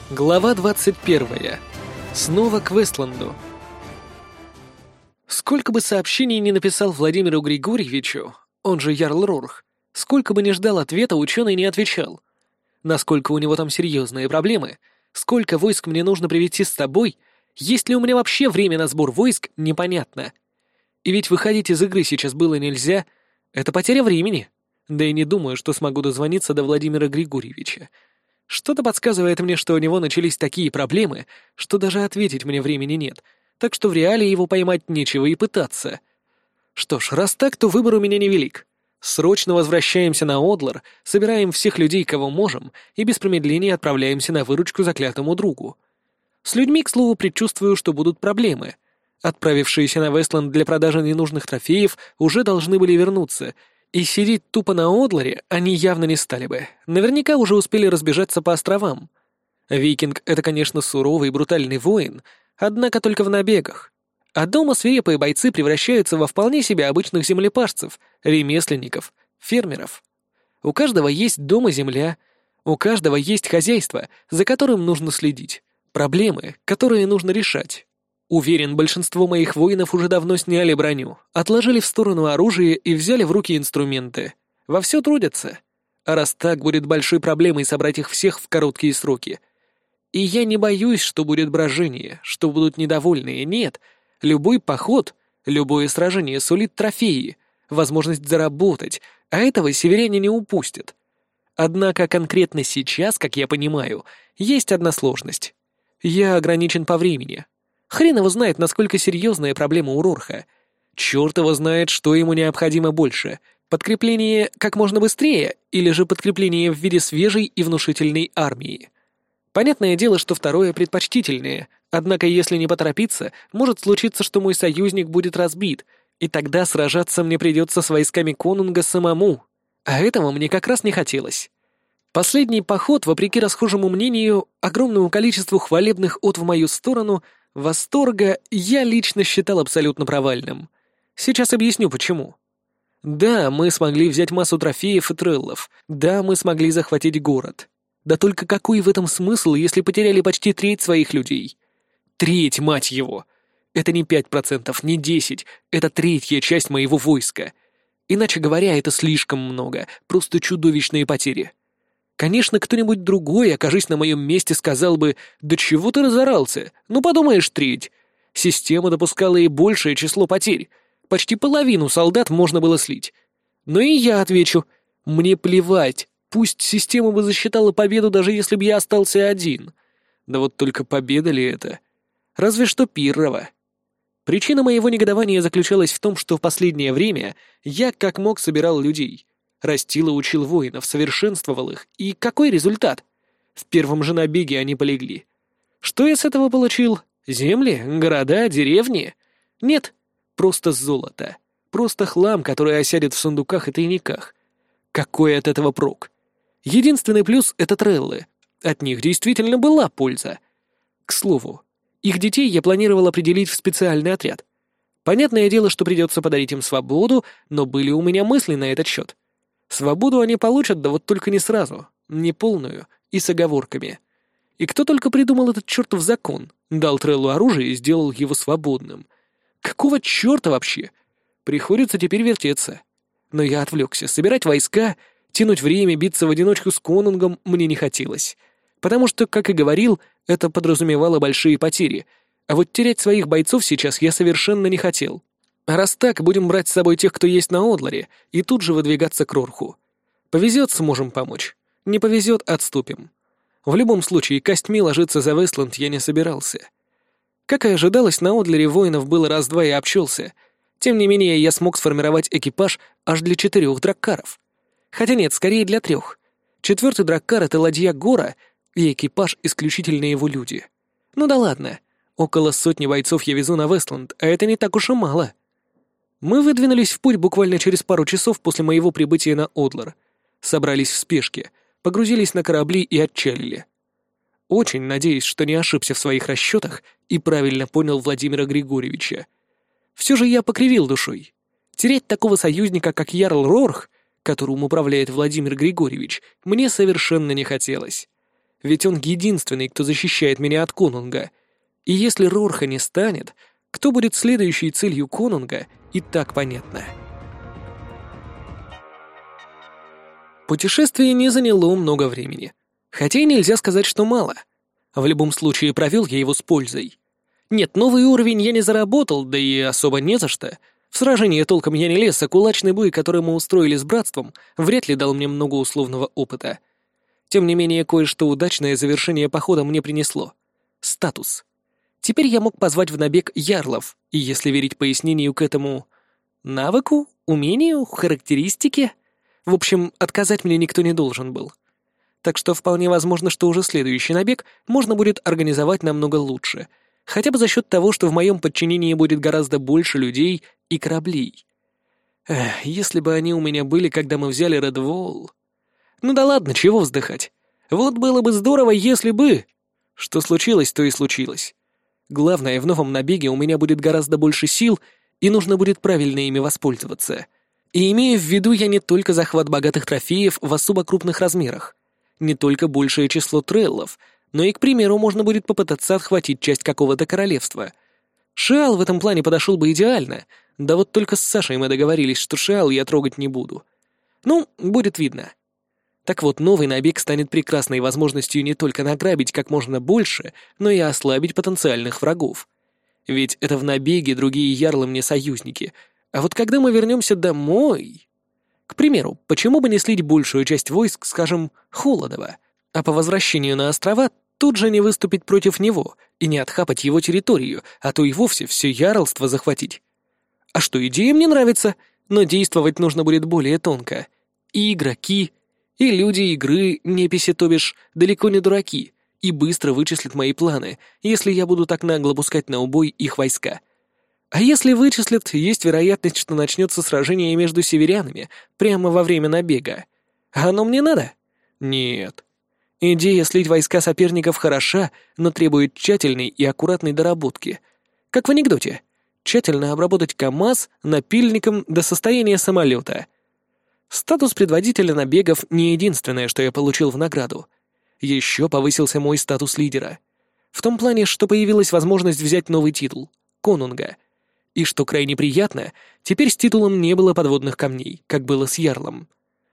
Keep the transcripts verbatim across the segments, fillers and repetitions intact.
Глава двадцать первая. Снова к Вестланду. Сколько бы сообщений ни написал Владимиру Григорьевичу, он же Ярл Рорх, сколько бы ни ждал ответа, ученый не отвечал. Насколько у него там серьезные проблемы, сколько войск мне нужно привести с тобой, есть ли у меня вообще время на сбор войск, непонятно. И ведь выходить из игры сейчас было нельзя, это потеря времени. Да и не думаю, что смогу дозвониться до Владимира Григорьевича. Что-то подсказывает мне, что у него начались такие проблемы, что даже ответить мне времени нет, так что в реале его поймать нечего и пытаться. Что ж, раз так, то выбор у меня невелик. Срочно возвращаемся на Одлар, собираем всех людей, кого можем, и без промедления отправляемся на выручку заклятому другу. С людьми, к слову, предчувствую, что будут проблемы. Отправившиеся на Вестланд для продажи ненужных трофеев уже должны были вернуться — и сидеть тупо на Одларе они явно не стали бы. Наверняка уже успели разбежаться по островам. Викинг — это, конечно, суровый и брутальный воин, однако только в набегах. А дома свирепые бойцы превращаются во вполне себе обычных землепашцев, ремесленников, фермеров. У каждого есть дом и земля, у каждого есть хозяйство, за которым нужно следить, проблемы, которые нужно решать. Уверен, большинство моих воинов уже давно сняли броню, отложили в сторону оружие и взяли в руки инструменты. Вовсю трудятся. А раз так, будет большой проблемой собрать их всех в короткие сроки. И я не боюсь, что будет брожение, что будут недовольные. Нет, любой поход, любое сражение сулит трофеи, возможность заработать, а этого северяне не упустят. Однако конкретно сейчас, как я понимаю, есть одна сложность. Я ограничен по времени. Хрен его знает, насколько серьезная проблема у Рорха. Черт его знает, что ему необходимо больше. Подкрепление как можно быстрее или же подкрепление в виде свежей и внушительной армии. Понятное дело, что второе предпочтительнее, однако если не поторопиться, может случиться, что мой союзник будет разбит, и тогда сражаться мне придется с войсками конунга самому. А этого мне как раз не хотелось. Последний поход, вопреки расхожему мнению, огромному количеству хвалебных от в мою сторону, восторга я лично считал абсолютно провальным. Сейчас объясню, почему. Да, мы смогли взять массу трофеев и треллов. Да, мы смогли захватить город. Да только какой в этом смысл, если потеряли почти треть своих людей? Треть, мать его! Это не пять процентов, не десять, это третья часть моего войска. Иначе говоря, это слишком много, просто чудовищные потери. Конечно, кто-нибудь другой, окажись на моем месте, сказал бы: «Да чего ты разорался? Ну, подумаешь, треть». Система допускала и большее число потерь. Почти половину солдат можно было слить. Но и я отвечу: мне плевать, пусть система бы засчитала победу, даже если бы я остался один. Да вот только победа ли это? Разве что Пиррова. Причина моего негодования заключалась в том, что в последнее время я как мог собирал людей. Растил и учил воинов, совершенствовал их. И какой результат? В первом же набеге они полегли. Что я с этого получил? Земли? Города? Деревни? Нет, просто золото. Просто хлам, который осядет в сундуках и тайниках. Какой от этого прок? Единственный плюс — это треллы. От них действительно была польза. К слову, их детей я планировал определить в специальный отряд. Понятное дело, что придется подарить им свободу, но были у меня мысли на этот счет. Свободу они получат, да вот только не сразу, не полную и с оговорками. И кто только придумал этот чертов закон, дал Треллу оружие и сделал его свободным. Какого черта вообще? Приходится теперь вертеться. Но я отвлекся. Собирать войска, тянуть время, биться в одиночку с конунгом мне не хотелось. Потому что, как и говорил, это подразумевало большие потери. А вот терять своих бойцов сейчас я совершенно не хотел. А раз так, будем брать с собой тех, кто есть на Одларе, и тут же выдвигаться к Рорху. Повезет, сможем помочь. Не повезет, отступим. В любом случае, костьми ложиться за Вестланд я не собирался. Как и ожидалось, на Одларе воинов было раз-два и обчелся. Тем не менее, я смог сформировать экипаж аж для четырех драккаров. Хотя нет, скорее для трех. Четвертый драккар — это ладья Гора, и экипаж — исключительно его люди. Ну да ладно, около сотни бойцов я везу на Вестланд, а это не так уж и мало. Мы выдвинулись в путь буквально через пару часов после моего прибытия на Одлар. Собрались в спешке, погрузились на корабли и отчалили. Очень надеюсь, что не ошибся в своих расчетах и правильно понял Владимира Григорьевича. Все же я покривил душой. Терять такого союзника, как Ярл Рорх, которым управляет Владимир Григорьевич, мне совершенно не хотелось. Ведь он единственный, кто защищает меня от конунга. И если Рорха не станет, кто будет следующей целью конунга, и так понятно. Путешествие не заняло много времени. Хотя и нельзя сказать, что мало. В любом случае, провел я его с пользой. Нет, новый уровень я не заработал, да и особо не за что. В сражении толком я не лез, а кулачный бой, который мы устроили с братством, вряд ли дал мне много условного опыта. Тем не менее, кое-что удачное завершение похода мне принесло. Статус. Теперь я мог позвать в набег ярлов, и если верить пояснению к этому навыку, умению, характеристике, в общем, отказать мне никто не должен был. Так что вполне возможно, что уже следующий набег можно будет организовать намного лучше, хотя бы за счет того, что в моем подчинении будет гораздо больше людей и кораблей. Эх, если бы они у меня были, когда мы взяли Редволл... Ну да ладно, чего вздыхать. Вот было бы здорово, если бы... Что случилось, то и случилось. Главное, в новом набеге у меня будет гораздо больше сил, и нужно будет правильно ими воспользоваться. И имея в виду я не только захват богатых трофеев в особо крупных размерах, не только большее число треллов, но и, к примеру, можно будет попытаться отхватить часть какого-то королевства. Шиал в этом плане подошел бы идеально, да вот только с Сашей мы договорились, что Шиал я трогать не буду. Ну, будет видно. Так вот, новый набег станет прекрасной возможностью не только награбить как можно больше, но и ослабить потенциальных врагов. Ведь это в набеге другие ярлы мне союзники, а вот когда мы вернемся домой... К примеру, почему бы не слить большую часть войск, скажем, Холодова, а по возвращению на острова тут же не выступить против него и не отхапать его территорию, а то и вовсе все ярлство захватить? А что, идея мне нравится, но действовать нужно будет более тонко. И игроки... И люди игры, неписи, то бишь, далеко не дураки, и быстро вычислят мои планы, если я буду так нагло пускать на убой их войска. А если вычислят, есть вероятность, что начнется сражение между северянами прямо во время набега. А оно мне надо? Нет. Идея слить войска соперников хороша, но требует тщательной и аккуратной доработки. Как в анекдоте. Тщательно обработать КамАЗ напильником до состояния самолета. Статус предводителя набегов не единственное, что я получил в награду. Еще повысился мой статус лидера. В том плане, что появилась возможность взять новый титул — конунга. И что крайне приятно, теперь с титулом не было подводных камней, как было с ярлом.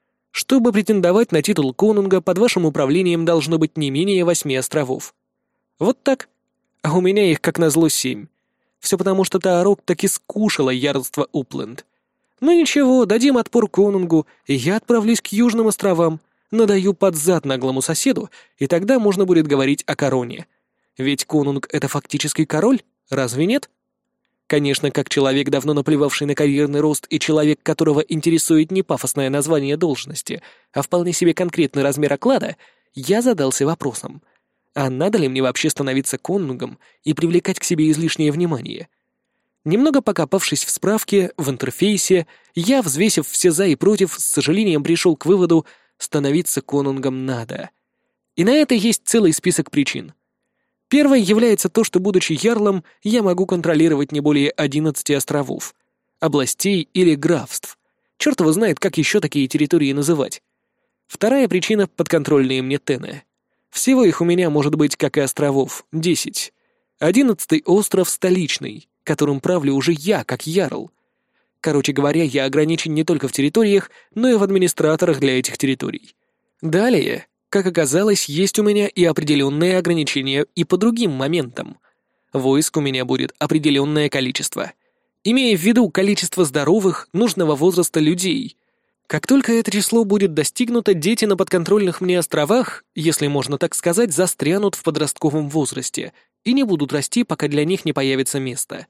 Чтобы претендовать на титул конунга, под вашим управлением должно быть не менее восьми островов. Вот так. А у меня их, как назло, семь. Все потому, что Таарок таки скушала ярлство Упленд. Ну ничего, дадим отпор конунгу, и я отправлюсь к Южным островам, надаю под зад наглому соседу, и тогда можно будет говорить о короне. Ведь конунг — это фактически король, разве нет? Конечно, как человек, давно наплевавший на карьерный рост, и человек, которого интересует не пафосное название должности, а вполне себе конкретный размер оклада, я задался вопросом, а надо ли мне вообще становиться конунгом и привлекать к себе излишнее внимание? Немного покопавшись в справке, в интерфейсе, я, взвесив все за и против, с сожалением пришел к выводу, становиться конунгом надо. И на это есть целый список причин. Первой является то, что, будучи ярлом, я могу контролировать не более одиннадцати островов, областей или графств. Черт его знает, как еще такие территории называть. Вторая причина — подконтрольные мне тены. Всего их у меня может быть, как и островов, десять. Одиннадцатый остров столичный, которым правлю уже я, как ярл. Короче говоря, я ограничен не только в территориях, но и в администраторах для этих территорий. Далее, как оказалось, есть у меня и определенные ограничения и по другим моментам. Войск у меня будет определенное количество. Имея в виду количество здоровых, нужного возраста людей. Как только это число будет достигнуто, дети на подконтрольных мне островах, если можно так сказать, застрянут в подростковом возрасте и не будут расти, пока для них не появится место.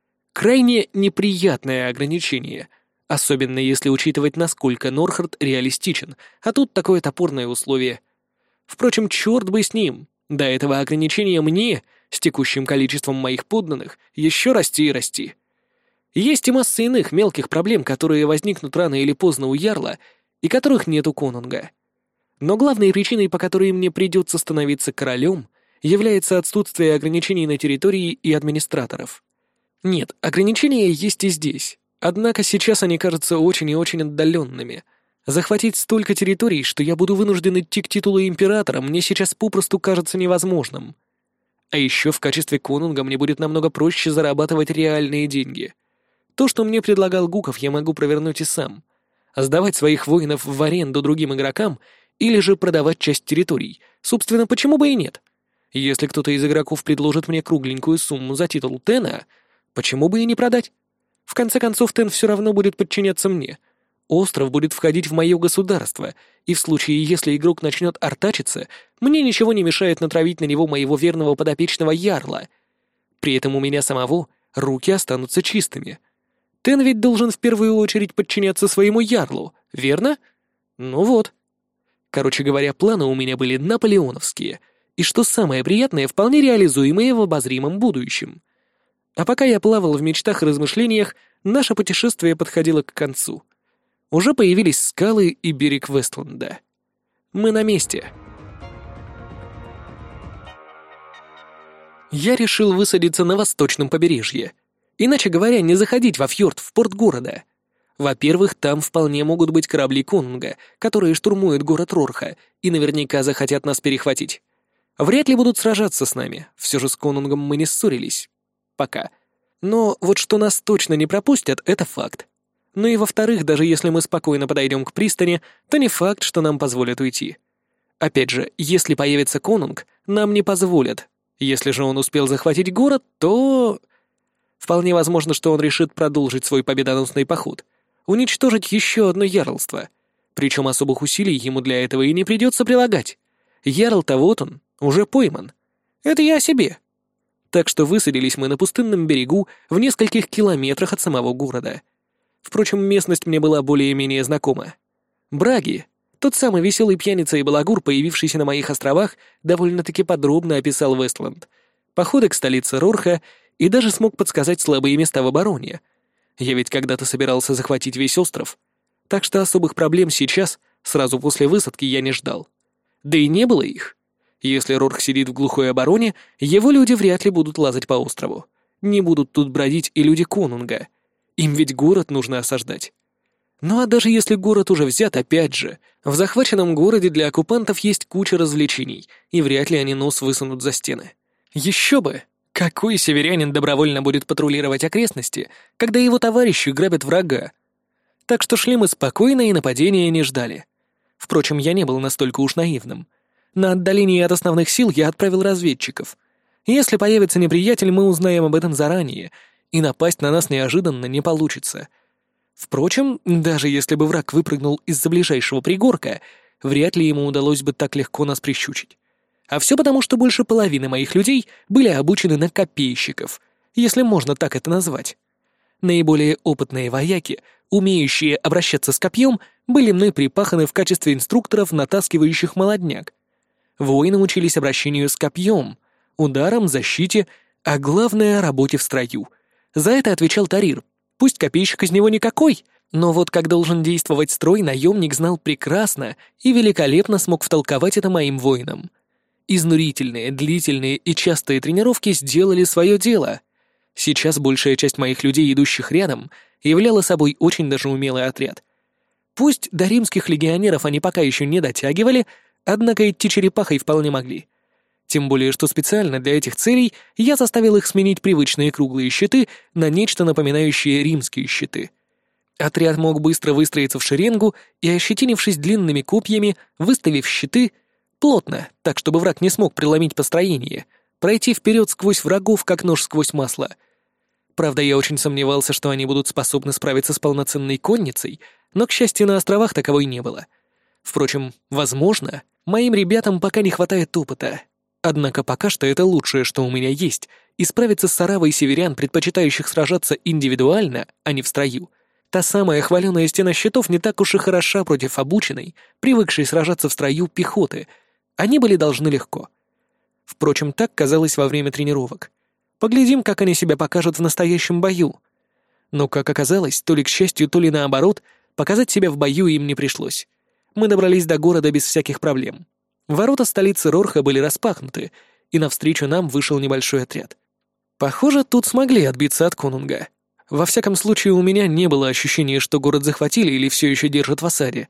Крайне неприятное ограничение, особенно если учитывать, насколько Норхард реалистичен, а тут такое топорное условие. Впрочем, черт бы с ним, до этого ограничения мне, с текущим количеством моих подданных, еще расти и расти. Есть и масса иных мелких проблем, которые возникнут рано или поздно у ярла, и которых нет у конунга. Но главной причиной, по которой мне придется становиться королем, является отсутствие ограничений на территории и администраторов. Нет, ограничения есть и здесь, однако сейчас они кажутся очень и очень отдаленными. Захватить столько территорий, что я буду вынужден идти к титулу императора, мне сейчас попросту кажется невозможным. А еще в качестве конунга мне будет намного проще зарабатывать реальные деньги. То, что мне предлагал Гуков, я могу провернуть и сам. А сдавать своих воинов в аренду другим игрокам или же продавать часть территорий, собственно, почему бы и нет? Если кто-то из игроков предложит мне кругленькую сумму за титул Тена, почему бы и не продать? В конце концов, Тен все равно будет подчиняться мне. Остров будет входить в мое государство, и в случае, если игрок начнет артачиться, мне ничего не мешает натравить на него моего верного подопечного ярла. При этом у меня самого руки останутся чистыми. Тен ведь должен в первую очередь подчиняться своему ярлу, верно? Ну вот. Короче говоря, планы у меня были наполеоновские, и что самое приятное, вполне реализуемые в обозримом будущем. А пока я плавал в мечтах и размышлениях, наше путешествие подходило к концу. Уже появились скалы и берег Вестланда. Мы на месте. Я решил высадиться на восточном побережье. Иначе говоря, не заходить во фьорд в порт города. Во-первых, там вполне могут быть корабли конунга, которые штурмуют город Рорха и наверняка захотят нас перехватить. Вряд ли будут сражаться с нами, все же с конунгом мы не ссорились. Пока. Но вот что нас точно не пропустят, это факт. Ну и во-вторых, даже если мы спокойно подойдем к пристани, то не факт, что нам позволят уйти. Опять же, если появится конунг, нам не позволят. Если же он успел захватить город, то... Вполне возможно, что он решит продолжить свой победоносный поход, уничтожить еще одно ярлство. Причем особых усилий ему для этого и не придется прилагать. Ярл-то вот он, уже пойман. Это я о себе. Так что высадились мы на пустынном берегу в нескольких километрах от самого города. Впрочем, местность мне была более-менее знакома. Браги, тот самый веселый пьяница и балагур, появившийся на моих островах, довольно-таки подробно описал Вестланд, походы к столице Рорха и даже смог подсказать слабые места в обороне. Я ведь когда-то собирался захватить весь остров, так что особых проблем сейчас, сразу после высадки, я не ждал. Да и не было их. Если Рорх сидит в глухой обороне, его люди вряд ли будут лазать по острову. Не будут тут бродить и люди конунга. Им ведь город нужно осаждать. Ну а даже если город уже взят, опять же, в захваченном городе для оккупантов есть куча развлечений, и вряд ли они нос высунут за стены. Еще бы! Какой северянин добровольно будет патрулировать окрестности, когда его товарищи грабят врага? Так что шли мы спокойно и нападения не ждали. Впрочем, я не был настолько уж наивным. На отдалении от основных сил я отправил разведчиков. Если появится неприятель, мы узнаем об этом заранее, и напасть на нас неожиданно не получится. Впрочем, даже если бы враг выпрыгнул из-за ближайшего пригорка, вряд ли ему удалось бы так легко нас прищучить. А все потому, что больше половины моих людей были обучены на копейщиков, если можно так это назвать. Наиболее опытные вояки, умеющие обращаться с копьем, были мной припаханы в качестве инструкторов, натаскивающих молодняк. Воины учились обращению с копьем, ударам, защите, а главное — работе в строю. За это отвечал Тарир. Пусть копейщик из него никакой, но вот как должен действовать строй, наемник знал прекрасно и великолепно смог втолковать это моим воинам. Изнурительные, длительные и частые тренировки сделали свое дело. Сейчас большая часть моих людей, идущих рядом, являла собой очень даже умелый отряд. Пусть до римских легионеров они пока еще не дотягивали, однако идти черепахой вполне могли. Тем более, что специально для этих целей я заставил их сменить привычные круглые щиты на нечто напоминающее римские щиты. Отряд мог быстро выстроиться в шеренгу и, ощетинившись длинными копьями, выставив щиты, плотно, так чтобы враг не смог преломить построение, пройти вперед сквозь врагов, как нож сквозь масло. Правда, я очень сомневался, что они будут способны справиться с полноценной конницей, но, к счастью, на островах таковой не было. Впрочем, возможно, моим ребятам пока не хватает опыта. Однако пока что это лучшее, что у меня есть, и справиться с оравой северян, предпочитающих сражаться индивидуально, а не в строю. Та самая хваленая стена щитов не так уж и хороша против обученной, привыкшей сражаться в строю пехоты. Они были должны легко. Впрочем, так казалось во время тренировок. Поглядим, как они себя покажут в настоящем бою. Но, как оказалось, то ли к счастью, то ли наоборот, показать себя в бою им не пришлось. Мы добрались до города без всяких проблем. Ворота столицы Рорха были распахнуты, и навстречу нам вышел небольшой отряд. Похоже, тут смогли отбиться от конунга. Во всяком случае, у меня не было ощущения, что город захватили или все еще держат в осаде.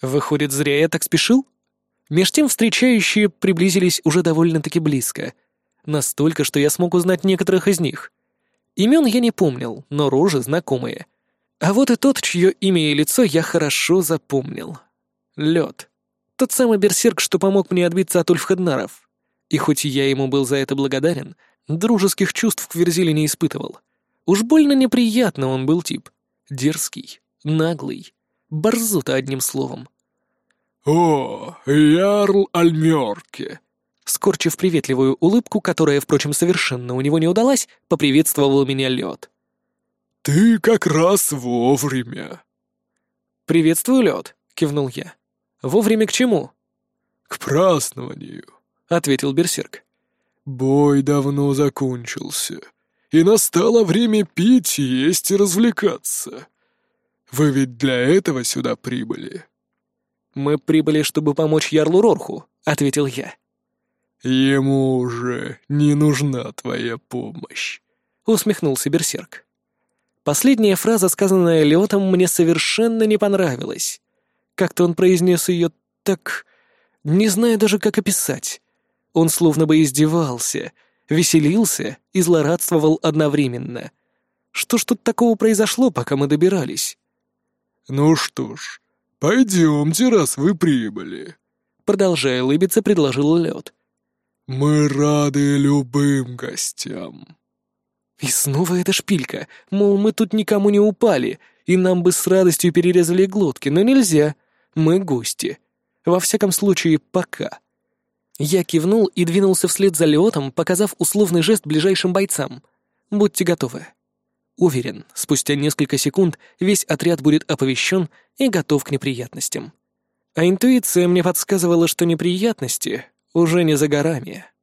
Выходит, зря я так спешил? Меж тем встречающие приблизились уже довольно-таки близко. Настолько, что я смог узнать некоторых из них. Имен я не помнил, но рожи знакомые. А вот и тот, чье имя и лицо я хорошо запомнил. Лед. Тот самый берсерк, что помог мне отбиться от ульфхеднаров. И хоть я ему был за это благодарен, дружеских чувств к Верзиле не испытывал. Уж больно неприятно он был тип. Дерзкий, наглый, борзута одним словом. «О, Ярл Альмёрке!» Скорчив приветливую улыбку, которая, впрочем, совершенно у него не удалась, поприветствовал меня Лед. «Ты как раз вовремя!» «Приветствую, Лед!» — кивнул я. «Вовремя к чему?» «К празднованию», — ответил берсерк. «Бой давно закончился, и настало время пить, есть и развлекаться. Вы ведь для этого сюда прибыли?» «Мы прибыли, чтобы помочь Ярлу Рорху», — ответил я. «Ему уже не нужна твоя помощь», — усмехнулся берсерк. Последняя фраза, сказанная Лётом, мне совершенно не понравилась. Как-то он произнес ее так... не знаю даже, как описать. Он словно бы издевался, веселился и злорадствовал одновременно. Что ж тут такого произошло, пока мы добирались? «Ну что ж, пойдемте, раз вы прибыли», — продолжая улыбиться, предложил Лёд. «Мы рады любым гостям». И снова эта шпилька, мол, мы тут никому не упали, и нам бы с радостью перерезали глотки, но нельзя, мы гости. Во всяком случае, пока. Я кивнул и двинулся вслед за Леотом, показав условный жест ближайшим бойцам. Будьте готовы. Уверен, спустя несколько секунд весь отряд будет оповещен и готов к неприятностям. А интуиция мне подсказывала, что неприятности уже не за горами.